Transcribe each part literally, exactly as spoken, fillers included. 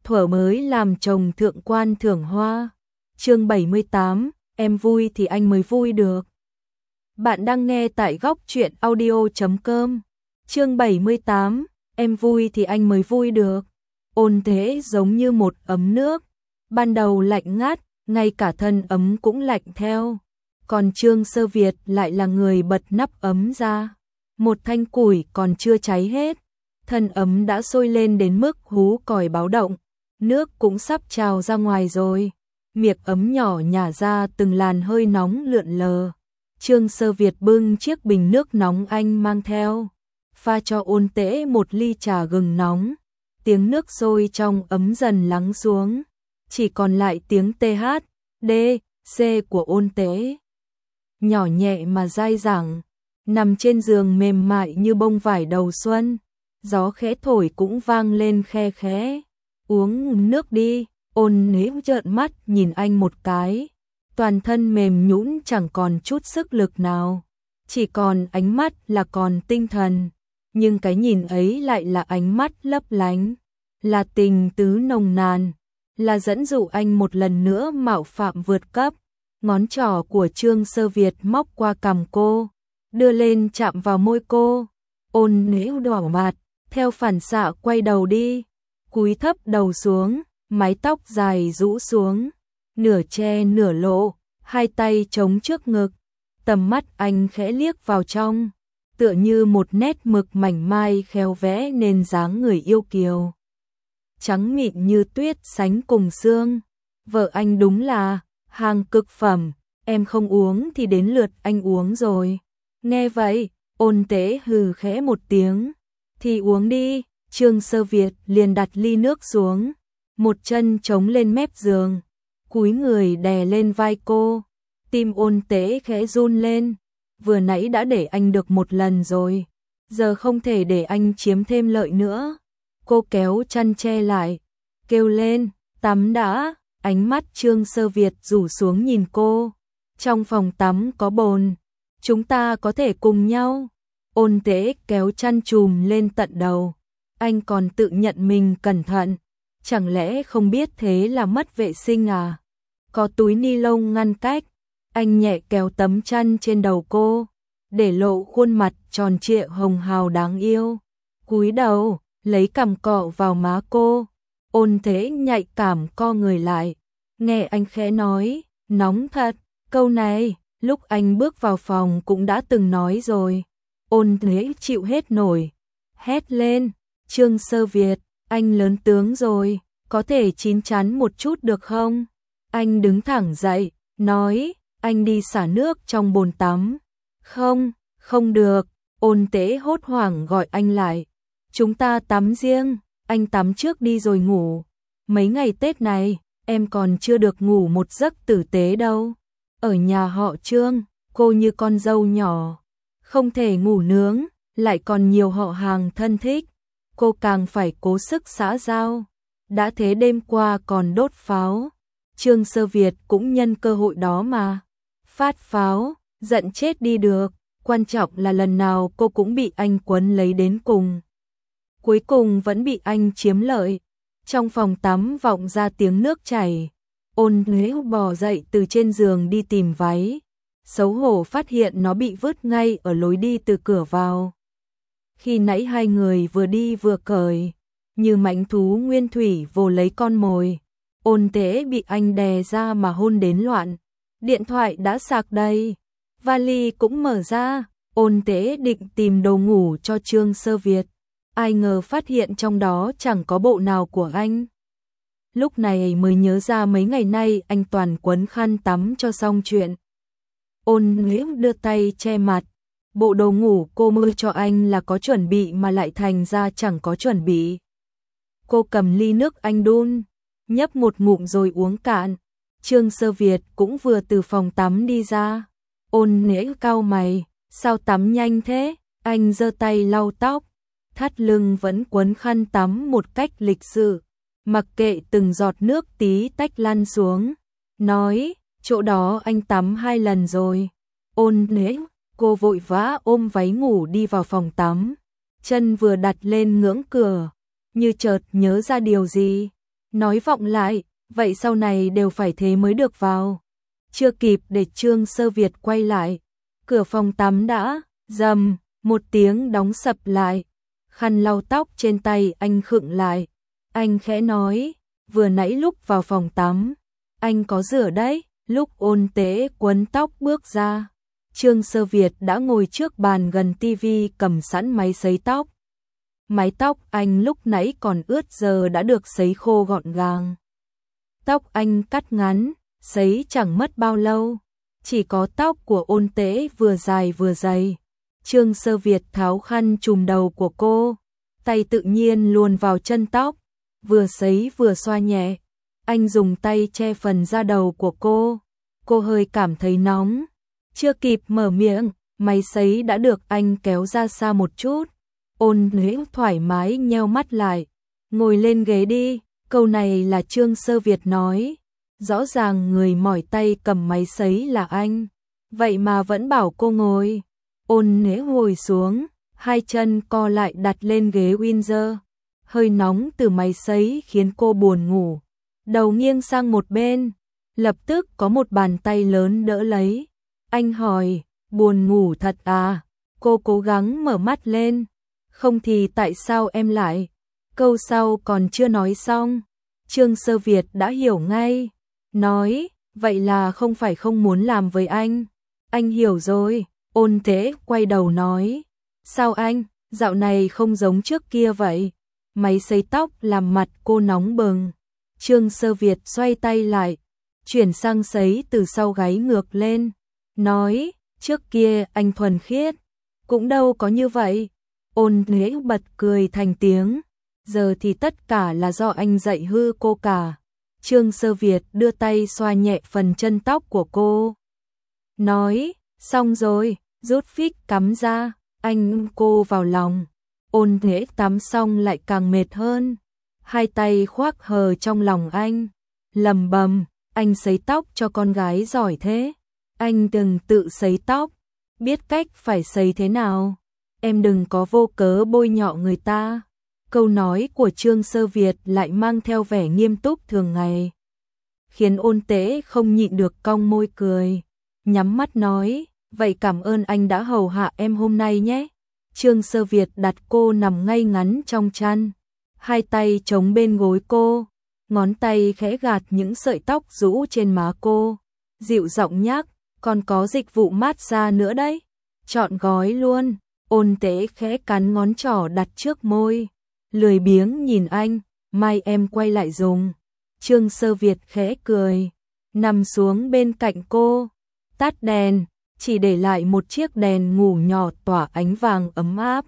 thuở mới làm chồng thượng quan thưởng hoa. Chương bảy mươi tám, em vui thì anh mới vui được. Bạn đang nghe tại góc truyện audio chấm com. Chương bảy mươi tám, em vui thì anh mới vui được. Ôn Thế giống như một ấm nước, ban đầu lạnh ngắt, ngay cả thân ấm cũng lạnh theo. Còn Trương Sơ Việt lại là người bật nắp ấm ra. Một thanh củi còn chưa cháy hết, thân ấm đã sôi lên đến mức hú còi báo động, nước cũng sắp trào ra ngoài rồi. Miệng ấm nhỏ nhả ra từng làn hơi nóng lượn lờ. Trương Sơ Việt bưng chiếc bình nước nóng anh mang theo, pha cho Ôn Tễ một ly trà gừng nóng. Tiếng nước sôi trong ấm dần lắng xuống, chỉ còn lại tiếng tê hát, đê, xê của Ôn Tễ. Nhỏ nhẹ mà dai dẳng, nằm trên giường mềm mại như bông vải đầu xuân, gió khẽ thổi cũng vang lên khe khẽ. Uống nước đi. Ôn Nếu trợn mắt nhìn anh một cái, toàn thân mềm nhũn chẳng còn chút sức lực nào, chỉ còn ánh mắt là còn tinh thần, nhưng cái nhìn ấy lại là ánh mắt lấp lánh, là tình tứ nồng nàn, là dẫn dụ anh một lần nữa mạo phạm vượt cấp. Ngón trỏ của Trương Sơ Việt móc qua cằm cô, đưa lên chạm vào môi cô. Ôn Nếu đỏ mặt, theo phản xạ quay đầu đi, cúi thấp đầu xuống, mái tóc dài rũ xuống, nửa che nửa lộ, hai tay chống trước ngực. Tầm mắt anh khẽ liếc vào trong, tựa như một nét mực mảnh mai khéo vẽ nên dáng người yêu kiều, trắng mịn như tuyết sánh cùng xương. Vợ anh đúng là hàng cực phẩm, em không uống thì đến lượt anh uống rồi. Nghe vậy, Ôn Tễ hừ khẽ một tiếng, thì uống đi. Trương Sơ Việt liền đặt ly nước xuống, một chân chống lên mép giường, cúi người đè lên vai cô. Tim Ôn Tễ khẽ run lên, vừa nãy đã để anh được một lần rồi, giờ không thể để anh chiếm thêm lợi nữa. Cô kéo chăn che lại, kêu lên, tắm đã. Ánh mắt Trương Sơ Việt rủ xuống nhìn cô. Trong phòng tắm có bồn, chúng ta có thể cùng nhau. Ôn Tễ kéo chăn chùm lên tận đầu, anh còn tự nhận mình cẩn thận, chẳng lẽ không biết thế là mất vệ sinh à? Có túi ni lông ngăn cách, anh nhẹ kéo tấm chăn trên đầu cô, để lộ khuôn mặt tròn trịa hồng hào đáng yêu. Cúi đầu, lấy cằm cọ vào má cô. Ôn Thế nhạy cảm co người lại, nghe anh khẽ nói, nóng thật. Câu này, lúc anh bước vào phòng cũng đã từng nói rồi. Ôn Thế chịu hết nổi, hét lên, Trương Sơ Việt, anh lớn tướng rồi, có thể chín chắn một chút được không? Anh đứng thẳng dậy, nói, anh đi xả nước trong bồn tắm. Không, không được. Ôn Tễ hốt hoảng gọi anh lại, chúng ta tắm riêng, anh tắm trước đi rồi ngủ. Mấy ngày Tết này, em còn chưa được ngủ một giấc tử tế đâu. Ở nhà họ Trương, cô như con dâu nhỏ, không thể ngủ nướng, lại còn nhiều họ hàng thân thích, cô càng phải cố sức xã giao. Đã thế đêm qua còn đốt pháo, Trương Sơ Việt cũng nhân cơ hội đó mà phát pháo, giận chết đi được. Quan trọng là lần nào cô cũng bị anh quấn lấy đến cùng, cuối cùng vẫn bị anh chiếm lợi. Trong phòng tắm vọng ra tiếng nước chảy. Ôn Nếu bò dậy từ trên giường đi tìm váy, xấu hổ phát hiện nó bị vứt ngay ở lối đi từ cửa vào. Khi nãy hai người vừa đi vừa cởi, như mãnh thú nguyên thủy vồ lấy con mồi. Ôn Tễ bị anh đè ra mà hôn đến loạn. Điện thoại đã sạc đầy, vali cũng mở ra. Ôn Tễ định tìm đồ ngủ cho Trương Sơ Việt, ai ngờ phát hiện trong đó chẳng có bộ nào của anh. Lúc này mới nhớ ra mấy ngày nay anh toàn quấn khăn tắm cho xong chuyện. Ôn Nếu đưa tay che mặt, bộ đồ ngủ cô mua cho anh là có chuẩn bị mà lại thành ra chẳng có chuẩn bị. Cô cầm ly nước anh đun, nhấp một ngụm rồi uống cạn. Trương Sơ Việt cũng vừa từ phòng tắm đi ra. Ôn Nếu cau mày, sao tắm nhanh thế? Anh giơ tay lau tóc, thắt lưng vẫn quấn khăn tắm một cách lịch sự, mặc kệ từng giọt nước tí tách lăn xuống, nói, chỗ đó anh tắm hai lần rồi. Ôn Nếu, cô vội vã ôm váy ngủ đi vào phòng tắm, chân vừa đặt lên ngưỡng cửa, như chợt nhớ ra điều gì, nói vọng lại, vậy sau này đều phải thế mới được vào. Chưa kịp để Trương Sơ Việt quay lại, cửa phòng tắm đã, rầm, một tiếng đóng sập lại. Khăn lau tóc trên tay anh khựng lại. Anh khẽ nói, vừa nãy lúc vào phòng tắm, anh có rửa đấy. Lúc Ôn Tế quấn tóc bước ra, Trương Sơ Việt đã ngồi trước bàn gần tivi cầm sẵn máy sấy tóc. Mái tóc anh lúc nãy còn ướt giờ đã được sấy khô gọn gàng. Tóc anh cắt ngắn, sấy chẳng mất bao lâu, chỉ có tóc của Ôn Tế vừa dài vừa dày. Trương Sơ Việt tháo khăn trùm đầu của cô, tay tự nhiên luồn vào chân tóc, vừa sấy vừa xoa nhẹ. Anh dùng tay che phần da đầu của cô, cô hơi cảm thấy nóng. Chưa kịp mở miệng, máy sấy đã được anh kéo ra xa một chút. Ôn Tế thoải mái nheo mắt lại, ngồi lên ghế đi. Câu này là Trương Sơ Việt nói. Rõ ràng người mỏi tay cầm máy sấy là anh, vậy mà vẫn bảo cô ngồi. Ôn Tế ngồi xuống, hai chân co lại đặt lên ghế Windsor. Hơi nóng từ máy sấy khiến cô buồn ngủ, đầu nghiêng sang một bên. Lập tức có một bàn tay lớn đỡ lấy. Anh hỏi, buồn ngủ thật à? Cô cố gắng mở mắt lên. Không thì tại sao em lại? Câu sau còn chưa nói xong, Trương Sơ Việt đã hiểu ngay. Nói, vậy là không phải không muốn làm với anh. Anh hiểu rồi. Ôn Tế quay đầu nói, sao anh, dạo này không giống trước kia vậy? Máy sấy tóc làm mặt cô nóng bừng. Trương Sơ Việt xoay tay lại, chuyển sang sấy từ sau gáy ngược lên. Nói, trước kia anh thuần khiết, cũng đâu có như vậy. Ôn Tế bật cười thành tiếng. Giờ thì tất cả là do anh dạy hư cô cả. Trương Sơ Việt đưa tay xoa nhẹ phần chân tóc của cô. Nói, xong rồi, rút phích cắm ra. Anh ôm cô vào lòng. Ôn Tế tắm xong lại càng mệt hơn. Hai tay khoác hờ trong lòng anh. Lầm bầm, anh sấy tóc cho con gái giỏi thế. Anh đừng tự sấy tóc, biết cách phải sấy thế nào. Em đừng có vô cớ bôi nhọ người ta. Câu nói của Trương Sơ Việt lại mang theo vẻ nghiêm túc thường ngày, khiến Ôn Tế không nhịn được cong môi cười. Nhắm mắt nói, vậy cảm ơn anh đã hầu hạ em hôm nay nhé. Trương Sơ Việt đặt cô nằm ngay ngắn trong chăn, hai tay chống bên gối cô, ngón tay khẽ gạt những sợi tóc rũ trên má cô, dịu giọng nhắc, còn có dịch vụ massage nữa đấy, chọn gói luôn. Ôn Tế khẽ cắn ngón trỏ đặt trước môi, lười biếng nhìn anh, mai em quay lại dùng. Trương Sơ Việt khẽ cười, nằm xuống bên cạnh cô, tắt đèn, chỉ để lại một chiếc đèn ngủ nhỏ tỏa ánh vàng ấm áp.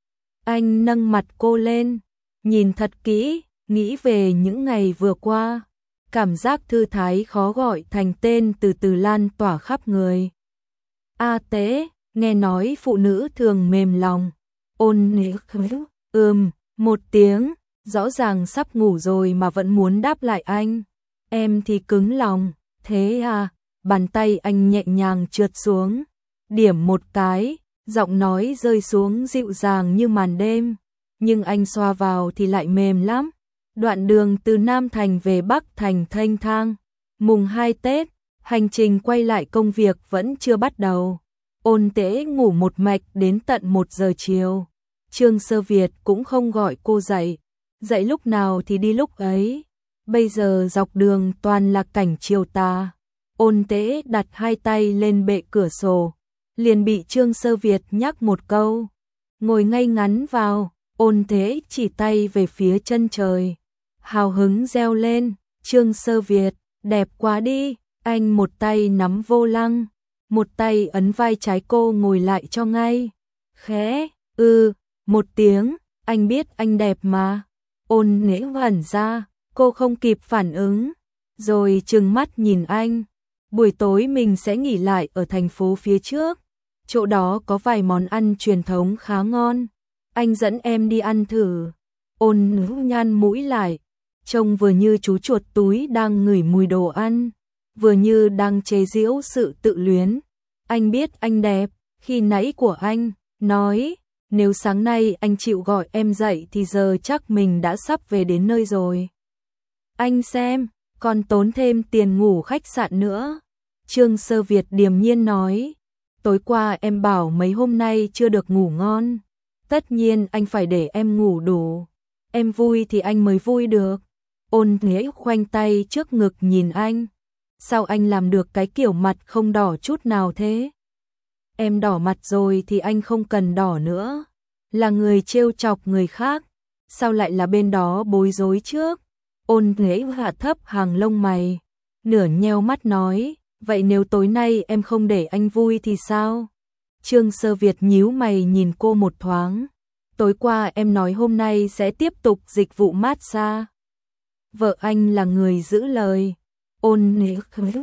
Anh nâng mặt cô lên, nhìn thật kỹ, nghĩ về những ngày vừa qua. Cảm giác thư thái khó gọi thành tên từ từ lan tỏa khắp người. A Tế, nghe nói phụ nữ thường mềm lòng. Ôn Tế ừm, một tiếng, rõ ràng sắp ngủ rồi mà vẫn muốn đáp lại anh. Em thì cứng lòng, thế à? Bàn tay anh nhẹ nhàng trượt xuống, điểm một cái, giọng nói rơi xuống dịu dàng như màn đêm, nhưng anh xoa vào thì lại mềm lắm. Đoạn đường từ Nam Thành về Bắc Thành thênh thang, mùng hai Tết, hành trình quay lại công việc vẫn chưa bắt đầu. Ôn Tế ngủ một mạch đến tận một giờ chiều. Trương Sơ Việt cũng không gọi cô dậy, dậy lúc nào thì đi lúc ấy. Bây giờ dọc đường toàn là cảnh chiều tà. Ôn Tế đặt hai tay lên bệ cửa sổ, liền bị Trương Sơ Việt nhắc một câu. Ngồi ngay ngắn vào. Ôn Tế chỉ tay về phía chân trời, hào hứng reo lên, Trương Sơ Việt, đẹp quá đi. Anh một tay nắm vô lăng, một tay ấn vai trái cô ngồi lại cho ngay. Khẽ, ư, một tiếng, anh biết anh đẹp mà. Ôn Tế ngẩn ra, cô không kịp phản ứng, rồi trừng mắt nhìn anh. Buổi tối mình sẽ nghỉ lại ở thành phố phía trước, chỗ đó có vài món ăn truyền thống khá ngon. Anh dẫn em đi ăn thử. Ôn Tế nhăn mũi lại, trông vừa như chú chuột túi đang ngửi mùi đồ ăn, vừa như đang chế giễu sự tự luyến. Anh biết anh đẹp, khi nãy của anh, nói, nếu sáng nay anh chịu gọi em dậy thì giờ chắc mình đã sắp về đến nơi rồi. Anh xem, còn tốn thêm tiền ngủ khách sạn nữa. Trương Sơ Việt điềm nhiên nói, tối qua em bảo mấy hôm nay chưa được ngủ ngon. Tất nhiên anh phải để em ngủ đủ. Em vui thì anh mới vui được. Ôn Nghĩa khoanh tay trước ngực nhìn anh. Sao anh làm được cái kiểu mặt không đỏ chút nào thế? Em đỏ mặt rồi thì anh không cần đỏ nữa. Là người trêu chọc người khác. Sao lại là bên đó bối rối trước? Ôn Nghĩa hạ thấp hàng lông mày. Nửa nheo mắt nói, vậy nếu tối nay em không để anh vui thì sao? Trương Sơ Việt nhíu mày nhìn cô một thoáng. Tối qua em nói hôm nay sẽ tiếp tục dịch vụ massage. Vợ anh là người giữ lời. Ôn Nghĩa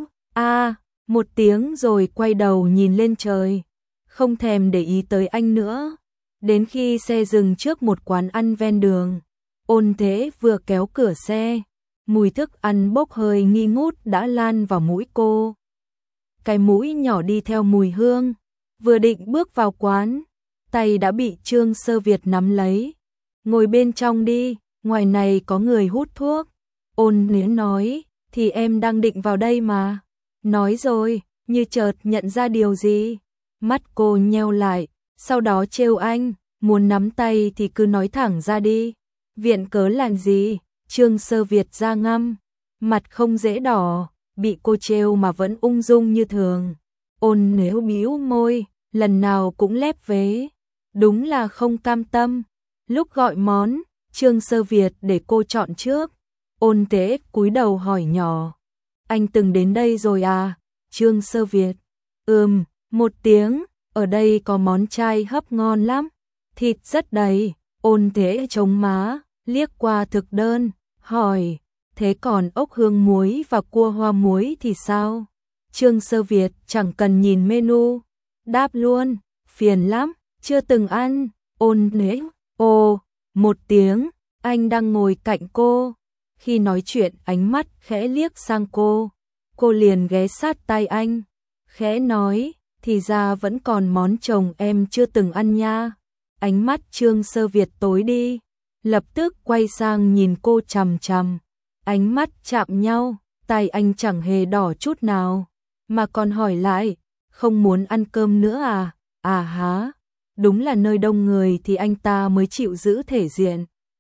a một tiếng rồi quay đầu nhìn lên trời. Không thèm để ý tới anh nữa. Đến khi xe dừng trước một quán ăn ven đường. Ôn Thế vừa kéo cửa xe. Mùi thức ăn bốc hơi nghi ngút đã lan vào mũi cô. Cái mũi nhỏ đi theo mùi hương. Vừa định bước vào quán, tay đã bị Trương Sơ Việt nắm lấy. Ngồi bên trong đi, ngoài này có người hút thuốc. Ôn Nghĩa nói, thì em đang định vào đây mà. Nói rồi, như chợt nhận ra điều gì. Mắt cô nheo lại, sau đó trêu anh, muốn nắm tay thì cứ nói thẳng ra đi. Viện cớ làm gì? Trương Sơ Việt ra ngâm, mặt không dễ đỏ, bị cô trêu mà vẫn ung dung như thường. Ôn Nếu bĩu môi, lần nào cũng lép vế, đúng là không cam tâm. Lúc gọi món, Trương Sơ Việt để cô chọn trước. Ôn Tế cúi đầu hỏi nhỏ, anh từng đến đây rồi à? Trương Sơ Việt, ừm, một tiếng, ở đây có món chay hấp ngon lắm, thịt rất đầy. Ôn Tế chống má, liếc qua thực đơn, hỏi, thế còn ốc hương muối và cua hoa muối thì sao? Trương Sơ Việt chẳng cần nhìn menu, đáp luôn, phiền lắm, chưa từng ăn. Ôn Nế, ồ, một tiếng, anh đang ngồi cạnh cô. Khi nói chuyện ánh mắt khẽ liếc sang cô, cô liền ghé sát tai anh, khẽ nói, thì ra vẫn còn món chồng em chưa từng ăn nha. Ánh mắt Trương Sơ Việt tối đi, lập tức quay sang nhìn cô chằm chằm. Ánh mắt chạm nhau, tay anh chẳng hề đỏ chút nào, mà còn hỏi lại, không muốn ăn cơm nữa à? À há, đúng là nơi đông người thì anh ta mới chịu giữ thể diện.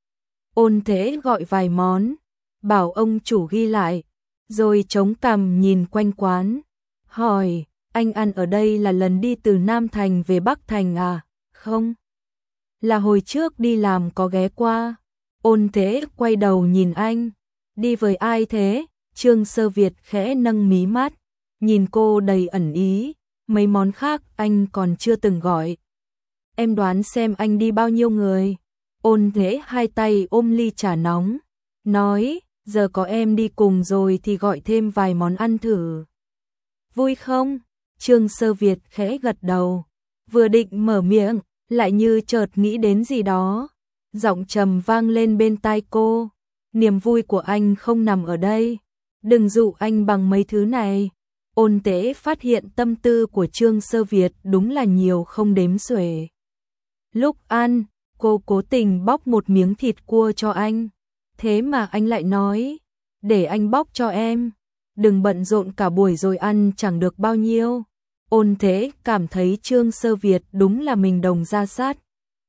Ôn Thế gọi vài món, bảo ông chủ ghi lại, rồi chống cằm nhìn quanh quán, hỏi, anh ăn ở đây là lần đi từ Nam Thành về Bắc Thành à? Không, là hồi trước đi làm có ghé qua. Ôn Thế quay đầu nhìn anh, đi với ai thế? Trương Sơ Việt khẽ nâng mí mắt, nhìn cô đầy ẩn ý, mấy món khác anh còn chưa từng gọi. Em đoán xem anh đi bao nhiêu người? Ôn Thế hai tay ôm ly trà nóng, nói, giờ có em đi cùng rồi thì gọi thêm vài món ăn thử. Vui không? Trương Sơ Việt khẽ gật đầu, vừa định mở miệng, lại như chợt nghĩ đến gì đó. Giọng trầm vang lên bên tai cô, niềm vui của anh không nằm ở đây, đừng dụ anh bằng mấy thứ này. Ôn Tế phát hiện tâm tư của Trương Sơ Việt đúng là nhiều không đếm xuể. Lúc ăn, cô cố tình bóc một miếng thịt cua cho anh, thế mà anh lại nói, để anh bóc cho em, đừng bận rộn cả buổi rồi ăn chẳng được bao nhiêu. Ôn Thế cảm thấy Trương Sơ Việt đúng là mình đồng ra sát.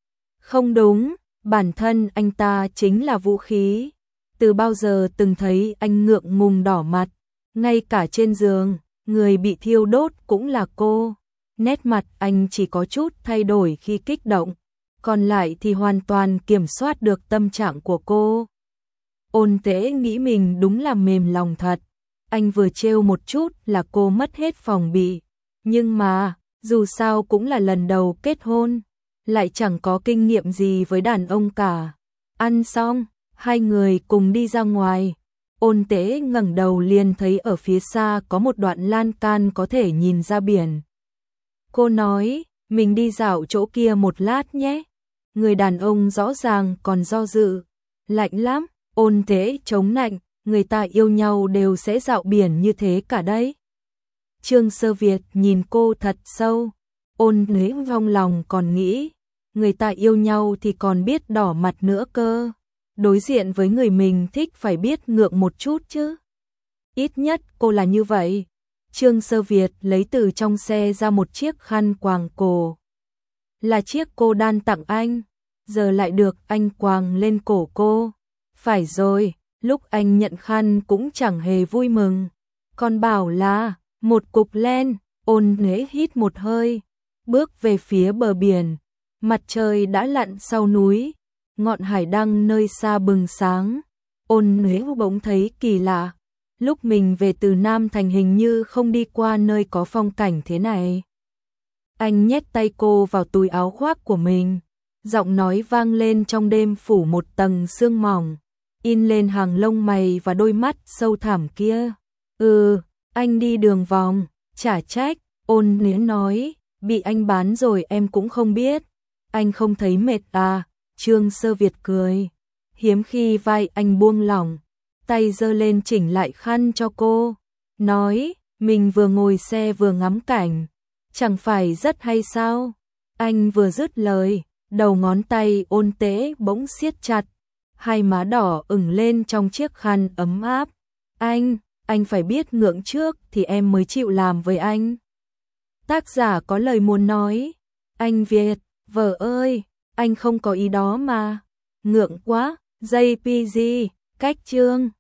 Không đúng, bản thân anh ta chính là vũ khí. Từ bao giờ từng thấy anh ngượng ngùng đỏ mặt, ngay cả trên giường, người bị thiêu đốt cũng là cô. Nét mặt anh chỉ có chút thay đổi khi kích động, còn lại thì hoàn toàn kiểm soát được tâm trạng của cô. Ôn Tế nghĩ mình đúng là mềm lòng thật, anh vừa trêu một chút là cô mất hết phòng bị. Nhưng mà, dù sao cũng là lần đầu kết hôn, lại chẳng có kinh nghiệm gì với đàn ông cả. Ăn xong, hai người cùng đi ra ngoài. Ôn Tế ngẩng đầu liền thấy ở phía xa có một đoạn lan can có thể nhìn ra biển. Cô nói, mình đi dạo chỗ kia một lát nhé. Người đàn ông rõ ràng còn do dự. Lạnh lắm, Ôn Tế chống nạnh, người ta yêu nhau đều sẽ dạo biển như thế cả đấy. Trương Sơ Việt nhìn cô thật sâu, Ôn Tế trong lòng còn nghĩ, người ta yêu nhau thì còn biết đỏ mặt nữa cơ. đối diện với người mình thích phải biết ngượng một chút chứ. Ít nhất cô là như vậy. Trương Sơ Việt lấy từ trong xe ra một chiếc khăn quàng cổ. Là chiếc cô đan tặng anh, giờ lại được anh quàng lên cổ cô. Phải rồi, lúc anh nhận khăn cũng chẳng hề vui mừng. Còn bảo là một cục len. Ôn Nhuế hít một hơi, bước về phía bờ biển. Mặt trời đã lặn sau núi, ngọn hải đăng nơi xa bừng sáng. Ôn Nhuế bỗng thấy kỳ lạ, lúc mình về từ Nam Thành hình như không đi qua nơi có phong cảnh thế này. Anh nhét tay cô vào túi áo khoác của mình, giọng nói vang lên trong đêm phủ một tầng sương mỏng, in lên hàng lông mày và đôi mắt sâu thẳm kia. Ừ, anh đi đường vòng, chả trách. Ôn Nhuế nói, bị anh bán rồi em cũng không biết. Anh không thấy mệt à? Trương Sơ Việt cười, hiếm khi vai anh buông lỏng, tay giơ lên chỉnh lại khăn cho cô, nói, mình vừa ngồi xe vừa ngắm cảnh, chẳng phải rất hay sao? Anh vừa dứt lời, đầu ngón tay Ôn Tế bỗng siết chặt, hai má đỏ ửng lên trong chiếc khăn ấm áp. Anh, anh phải biết ngượng trước thì em mới chịu làm với anh. Tác giả có lời muốn nói, anh Việt, vợ ơi, anh không có ý đó mà. Ngượng quá, gi pi gi, cách chương.